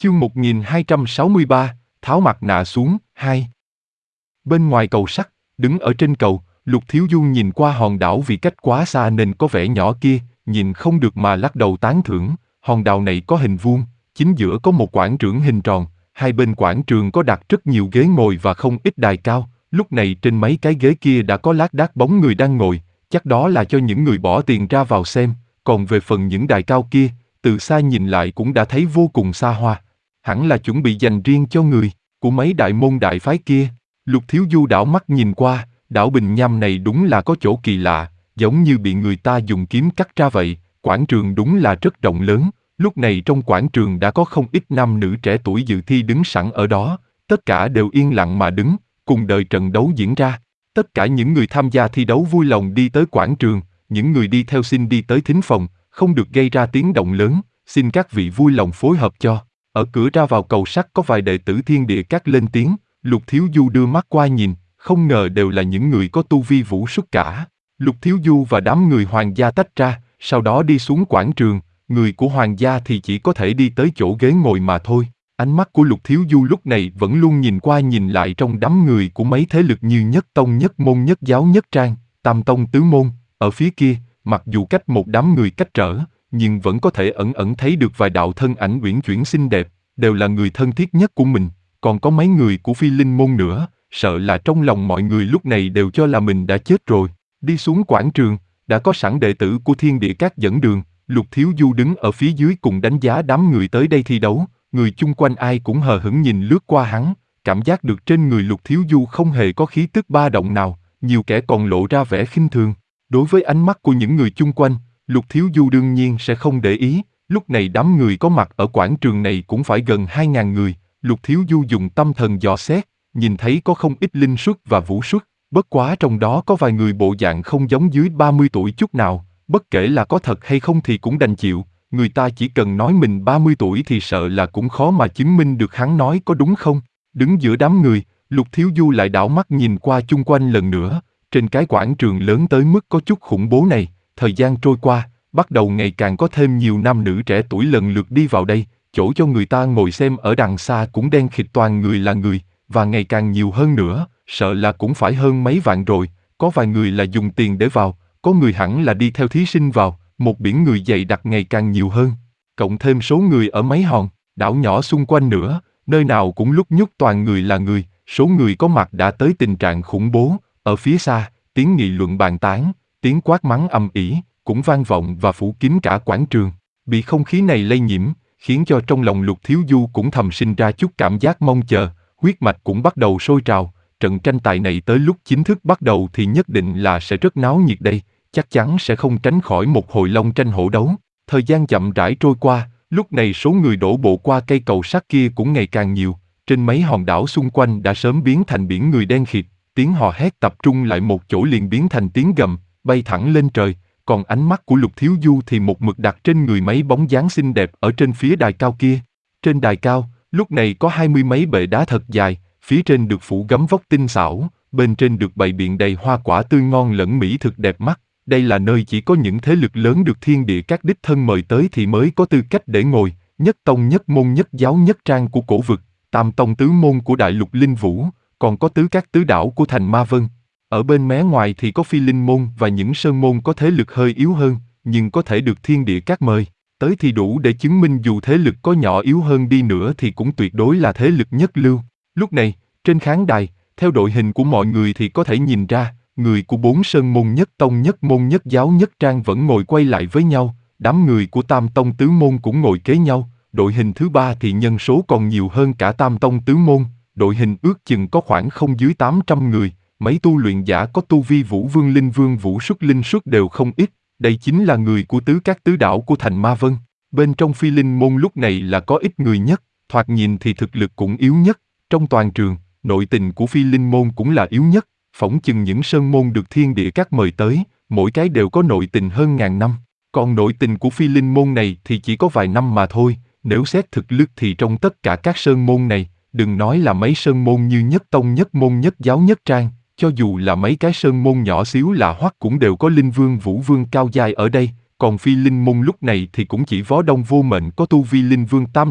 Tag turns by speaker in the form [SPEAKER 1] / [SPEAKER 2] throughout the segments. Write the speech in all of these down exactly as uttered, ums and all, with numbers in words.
[SPEAKER 1] Chương một nghìn hai trăm sáu mươi ba, tháo mặt nạ xuống, hai. Bên ngoài cầu sắt, đứng ở trên cầu, Lục Thiếu Du nhìn qua hòn đảo vì cách quá xa nên có vẻ nhỏ kia, nhìn không được mà lắc đầu tán thưởng. Hòn đảo này có hình vuông, chính giữa có một quảng trường hình tròn, hai bên quảng trường có đặt rất nhiều ghế ngồi và không ít đài cao. Lúc này trên mấy cái ghế kia đã có lác đác bóng người đang ngồi, chắc đó là cho những người bỏ tiền ra vào xem. Còn về phần những đài cao kia, từ xa nhìn lại cũng đã thấy vô cùng xa hoa, hẳn là chuẩn bị dành riêng cho người của mấy đại môn đại phái kia. Lục Thiếu Du đảo mắt nhìn qua, đảo Bình Nham này đúng là có chỗ kỳ lạ, giống như bị người ta dùng kiếm cắt ra vậy. Quảng trường đúng là rất rộng lớn, lúc này trong quảng trường đã có không ít nam nữ trẻ tuổi dự thi đứng sẵn ở đó, tất cả đều yên lặng mà đứng, cùng đợi trận đấu diễn ra. Tất cả những người tham gia thi đấu vui lòng đi tới quảng trường, những người đi theo xin đi tới thính phòng, không được gây ra tiếng động lớn, xin các vị vui lòng phối hợp cho. Ở cửa ra vào cầu sắt có vài đệ tử Thiên Địa Các lên tiếng. Lục Thiếu Du đưa mắt qua nhìn, không ngờ đều là những người có tu vi vũ xuất cả. Lục Thiếu Du và đám người hoàng gia tách ra, sau đó đi xuống quảng trường. Người của hoàng gia thì chỉ có thể đi tới chỗ ghế ngồi mà thôi. Ánh mắt của Lục Thiếu Du lúc này vẫn luôn nhìn qua nhìn lại trong đám người của mấy thế lực như Nhất Tông, Nhất Môn, Nhất Giáo, Nhất Trang, Tam Tông, Tứ Môn. Ở phía kia, mặc dù cách một đám người cách trở, nhưng vẫn có thể ẩn ẩn thấy được vài đạo thân ảnh uyển chuyển xinh đẹp, đều là người thân thiết nhất của mình. Còn có mấy người của Phi Linh Môn nữa, sợ là trong lòng mọi người lúc này đều cho là mình đã chết rồi. Đi xuống quảng trường, đã có sẵn đệ tử của Thiên Địa Các dẫn đường. Lục Thiếu Du đứng ở phía dưới cùng đánh giá đám người tới đây thi đấu. Người chung quanh ai cũng hờ hững nhìn lướt qua hắn, cảm giác được trên người Lục Thiếu Du không hề có khí tức ba động nào, nhiều kẻ còn lộ ra vẻ khinh thường. Đối với ánh mắt của những người chung quanh, Lục Thiếu Du đương nhiên sẽ không để ý. Lúc này đám người có mặt ở quảng trường này cũng phải gần hai ngàn người. Lục Thiếu Du dùng tâm thần dò xét, nhìn thấy có không ít linh xuất và vũ xuất, bất quá trong đó có vài người bộ dạng không giống dưới ba mươi tuổi chút nào, bất kể là có thật hay không thì cũng đành chịu. Người ta chỉ cần nói mình ba mươi tuổi thì sợ là cũng khó mà chứng minh được hắn nói có đúng không. Đứng giữa đám người, Lục Thiếu Du lại đảo mắt nhìn qua chung quanh lần nữa. Trên cái quảng trường lớn tới mức có chút khủng bố này, thời gian trôi qua, bắt đầu ngày càng có thêm nhiều nam nữ trẻ tuổi lần lượt đi vào đây. Chỗ cho người ta ngồi xem ở đằng xa cũng đen khịt toàn người là người, và ngày càng nhiều hơn nữa, sợ là cũng phải hơn mấy vạn rồi. Có vài người là dùng tiền để vào, có người hẳn là đi theo thí sinh vào. Một biển người dày đặc ngày càng nhiều hơn, cộng thêm số người ở mấy hòn đảo nhỏ xung quanh nữa, nơi nào cũng lúc nhúc toàn người là người, số người có mặt đã tới tình trạng khủng bố. Ở phía xa, tiếng nghị luận bàn tán, tiếng quát mắng ầm ĩ cũng vang vọng và phủ kín cả quảng trường. Bị không khí này lây nhiễm, khiến cho trong lòng Lục Thiếu Du cũng thầm sinh ra chút cảm giác mong chờ, huyết mạch cũng bắt đầu sôi trào. Trận tranh tài này tới lúc chính thức bắt đầu thì nhất định là sẽ rất náo nhiệt đây, chắc chắn sẽ không tránh khỏi một hồi long tranh hổ đấu. Thời gian chậm rãi trôi qua, lúc này số người đổ bộ qua cây cầu sắt kia cũng ngày càng nhiều, trên mấy hòn đảo xung quanh đã sớm biến thành biển người đen khịt, tiếng hò hét tập trung lại một chỗ liền biến thành tiếng gầm, bay thẳng lên trời. Còn ánh mắt của Lục Thiếu Du thì một mực đặt trên người mấy bóng dáng xinh đẹp ở trên phía đài cao kia. Trên đài cao, lúc này có hai mươi mấy bệ đá thật dài, phía trên được phủ gấm vóc tinh xảo, bên trên được bày biện đầy hoa quả tươi ngon lẫn mỹ thực đẹp mắt. Đây là nơi chỉ có những thế lực lớn được Thiên Địa Các đích thân mời tới thì mới có tư cách để ngồi. Nhất Tông, Nhất Môn, Nhất Giáo, Nhất Trang của cổ vực, Tam Tông, Tứ Môn của Đại Lục Linh Vũ, còn có Tứ Các Tứ Đảo của Thành Ma Vân. Ở bên mé ngoài thì có Phi Linh Môn và những sơn môn có thế lực hơi yếu hơn, nhưng có thể được Thiên Địa Các mời tới thì đủ để chứng minh dù thế lực có nhỏ yếu hơn đi nữa thì cũng tuyệt đối là thế lực nhất lưu. Lúc này, trên khán đài, theo đội hình của mọi người thì có thể nhìn ra, người của bốn sơn môn Nhất Tông, Nhất Môn, Nhất Giáo, Nhất Trang vẫn ngồi quay lại với nhau, đám người của Tam Tông Tứ Môn cũng ngồi kế nhau. Đội hình thứ ba thì nhân số còn nhiều hơn cả Tam Tông Tứ Môn, đội hình ước chừng có khoảng không dưới tám trăm người. Mấy tu luyện giả có tu vi Vũ Vương, Linh Vương, Vũ Xuất, Linh Xuất đều không ít, đây chính là người của Tứ Các Tứ Đảo của Thành Ma Vân. Bên trong Phi Linh Môn lúc này là có ít người nhất, thoạt nhìn thì thực lực cũng yếu nhất. Trong toàn trường, nội tình của Phi Linh Môn cũng là yếu nhất, phỏng chừng những sơn môn được Thiên Địa Các mời tới, mỗi cái đều có nội tình hơn ngàn năm. Còn nội tình của Phi Linh Môn này thì chỉ có vài năm mà thôi, nếu xét thực lực thì trong tất cả các sơn môn này, đừng nói là mấy sơn môn như Nhất Tông, Nhất Môn, Nhất Giáo, Nhất Trang, cho dù là mấy cái sơn môn nhỏ xíu là Hoắc cũng đều có Linh Vương, Vũ Vương cao giai ở đây, còn Phi Linh Môn lúc này thì cũng chỉ Võ Đông Vô Mệnh có tu vi Linh Vương tam trọng,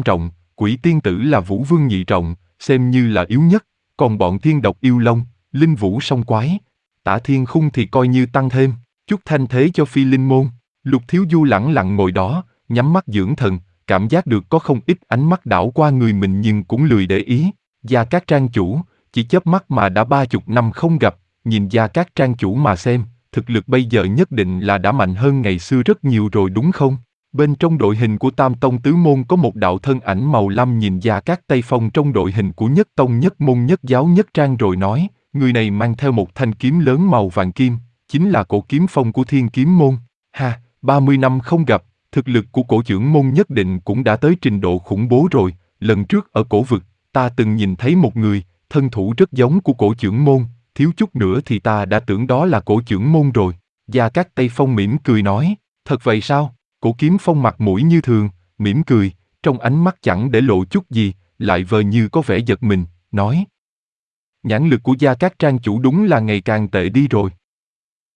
[SPEAKER 1] Quỷ tiên tử là Vũ Vương nhị trọng, xem như là yếu nhất, còn bọn thiên độc yêu long, linh vũ song quái, Tả Thiên Khung thì coi như tăng thêm, chút thanh thế cho phi linh môn. Lục Thiếu Du lẳng lặng ngồi đó, nhắm mắt dưỡng thần, cảm giác được có không ít ánh mắt đảo qua người mình nhưng cũng lười để ý. Gia Cát Trang chủ, chỉ chớp mắt mà đã ba chục năm không gặp, nhìn Gia Cát Trang chủ mà xem, thực lực bây giờ nhất định là đã mạnh hơn ngày xưa rất nhiều rồi đúng không? Bên trong đội hình của Tam Tông Tứ Môn có một đạo thân ảnh màu lam nhìn Gia Cát Tây Phong trong đội hình của Nhất Tông Nhất Môn Nhất Giáo Nhất Trang rồi nói, người này mang theo một thanh kiếm lớn màu vàng kim, chính là cổ kiếm phong của Thiên Kiếm Môn. Ha, ba mươi năm không gặp, thực lực của cổ trưởng môn nhất định cũng đã tới trình độ khủng bố rồi, lần trước ở cổ vực, ta từng nhìn thấy một người, thân thủ rất giống của cổ trưởng môn, thiếu chút nữa thì ta đã tưởng đó là cổ trưởng môn rồi. Gia Cát Tây Phong mỉm cười nói, thật vậy sao? Cổ kiếm phong mặt mũi như thường, mỉm cười, trong ánh mắt chẳng để lộ chút gì, lại vờ như có vẻ giật mình, nói. Nhãn lực của Gia Cát Trang chủ đúng là ngày càng tệ đi rồi.